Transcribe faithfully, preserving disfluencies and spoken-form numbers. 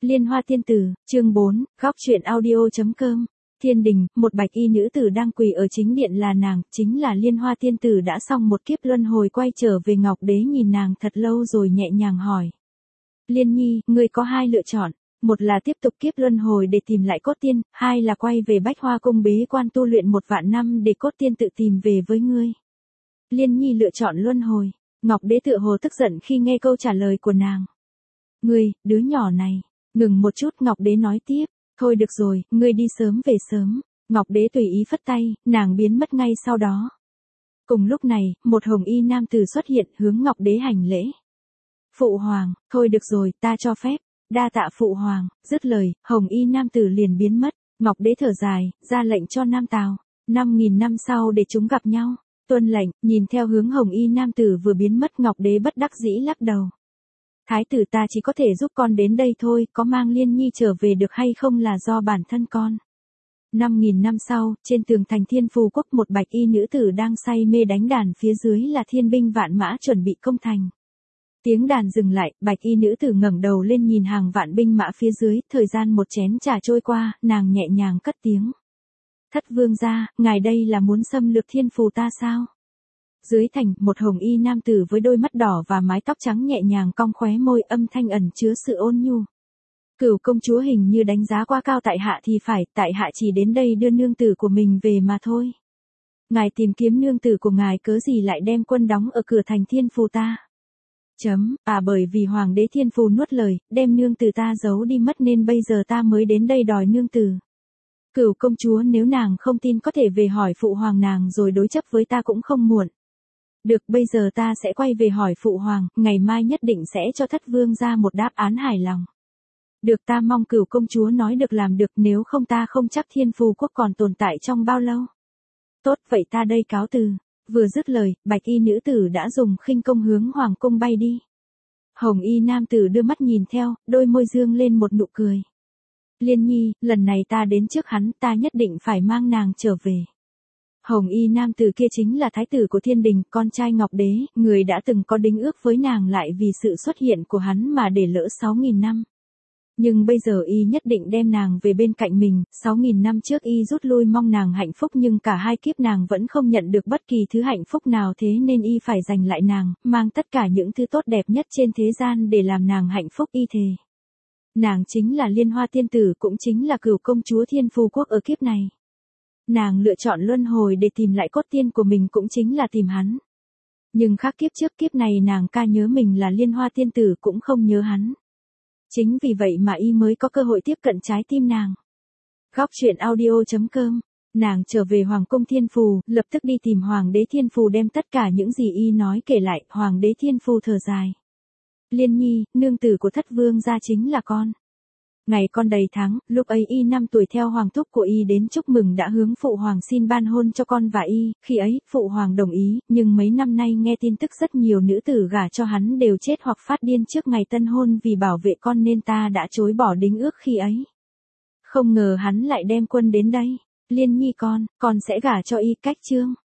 Liên Hoa Tiên Tử, chương bốn, góc truyện audio chấm com. Thiên đình, một bạch y nữ tử đang quỳ ở chính điện là nàng, chính là Liên Hoa Tiên Tử đã xong một kiếp luân hồi quay trở về Ngọc Đế nhìn nàng thật lâu rồi nhẹ nhàng hỏi. Liên Nhi, ngươi có hai lựa chọn, một là tiếp tục kiếp luân hồi để tìm lại cốt tiên, hai là quay về Bách Hoa Cung bế quan tu luyện một vạn năm để cốt tiên tự tìm về với ngươi. Liên Nhi lựa chọn luân hồi. Ngọc Đế tựa hồ tức giận khi nghe câu trả lời của nàng. Ngươi, đứa nhỏ này. Ngừng một chút, Ngọc Đế nói tiếp, thôi được rồi, ngươi đi sớm về sớm. Ngọc Đế tùy ý phất tay, nàng biến mất ngay sau đó. Cùng lúc này, một hồng y nam tử xuất hiện hướng Ngọc Đế hành lễ. Phụ hoàng, thôi được rồi, ta cho phép, đa tạ phụ hoàng. Dứt lời, hồng y nam tử liền biến mất. Ngọc Đế thở dài, ra lệnh cho Nam Tào, năm nghìn năm sau để chúng gặp nhau. Tuân lệnh, nhìn theo hướng hồng y nam tử vừa biến mất, Ngọc Đế bất đắc dĩ lắc đầu. Thái tử ta chỉ có thể giúp con đến đây thôi, có mang Liên Nhi trở về được hay không là do bản thân con. Năm nghìn năm sau, trên tường thành Thiên Phù Quốc một bạch y nữ tử đang say mê đánh đàn, phía dưới là thiên binh vạn mã chuẩn bị công thành. Tiếng đàn dừng lại, bạch y nữ tử ngẩng đầu lên nhìn hàng vạn binh mã phía dưới, thời gian một chén trà trôi qua, nàng nhẹ nhàng cất tiếng. Thất vương gia, ngài đây là muốn xâm lược Thiên Phù ta sao? Dưới thành, một hồng y nam tử với đôi mắt đỏ và mái tóc trắng nhẹ nhàng cong khóe môi, âm thanh ẩn chứa sự ôn nhu. Cửu công chúa hình như đánh giá quá cao tại hạ thì phải, tại hạ chỉ đến đây đưa nương tử của mình về mà thôi. Ngài tìm kiếm nương tử của ngài cớ gì lại đem quân đóng ở cửa thành Thiên Phù ta? Chấm, à bởi vì hoàng đế Thiên Phù nuốt lời, đem nương tử ta giấu đi mất nên bây giờ ta mới đến đây đòi nương tử. Cửu công chúa nếu nàng không tin có thể về hỏi phụ hoàng nàng rồi đối chấp với ta cũng không muộn. Được, bây giờ ta sẽ quay về hỏi phụ hoàng, ngày mai nhất định sẽ cho thất vương ra một đáp án hài lòng. Được, ta mong cửu công chúa nói được làm được, nếu không ta không chắc Thiên Phù Quốc còn tồn tại trong bao lâu. Tốt, vậy ta đây cáo từ. Vừa dứt lời, bạch y nữ tử đã dùng khinh công hướng hoàng cung bay đi. Hồng y nam tử đưa mắt nhìn theo, đôi môi dương lên một nụ cười. Liên Nhi, lần này ta đến trước hắn, ta nhất định phải mang nàng trở về. Hồng y nam tử kia chính là thái tử của thiên đình, con trai Ngọc Đế, người đã từng có đính ước với nàng lại vì sự xuất hiện của hắn mà để lỡ sáu nghìn năm. Nhưng bây giờ y nhất định đem nàng về bên cạnh mình, sáu nghìn năm trước y rút lui mong nàng hạnh phúc nhưng cả hai kiếp nàng vẫn không nhận được bất kỳ thứ hạnh phúc nào, thế nên y phải giành lại nàng, mang tất cả những thứ tốt đẹp nhất trên thế gian để làm nàng hạnh phúc y thề. Nàng chính là Liên Hoa Tiên Tử, cũng chính là cửu công chúa Thiên Phù Quốc ở kiếp này. Nàng lựa chọn luân hồi để tìm lại cốt tiên của mình cũng chính là tìm hắn. Nhưng khác kiếp trước, kiếp này nàng ca nhớ mình là Liên Hoa Tiên Tử cũng không nhớ hắn. Chính vì vậy mà y mới có cơ hội tiếp cận trái tim nàng. Góc truyện audio chấm com. Nàng trở về Hoàng cung Thiên Phù, lập tức đi tìm Hoàng đế Thiên Phù đem tất cả những gì y nói kể lại. Hoàng đế Thiên Phù thở dài. Liên Nhi, nương tử của thất vương gia chính là con. Ngày con đầy tháng, lúc ấy y năm tuổi theo hoàng thúc của y đến chúc mừng đã hướng phụ hoàng xin ban hôn cho con và y, khi ấy, phụ hoàng đồng ý, nhưng mấy năm nay nghe tin tức rất nhiều nữ tử gả cho hắn đều chết hoặc phát điên trước ngày tân hôn vì bảo vệ con nên ta đã chối bỏ đính ước khi ấy. Không ngờ hắn lại đem quân đến đây. Liên Nhi con, con sẽ gả cho y cách chương.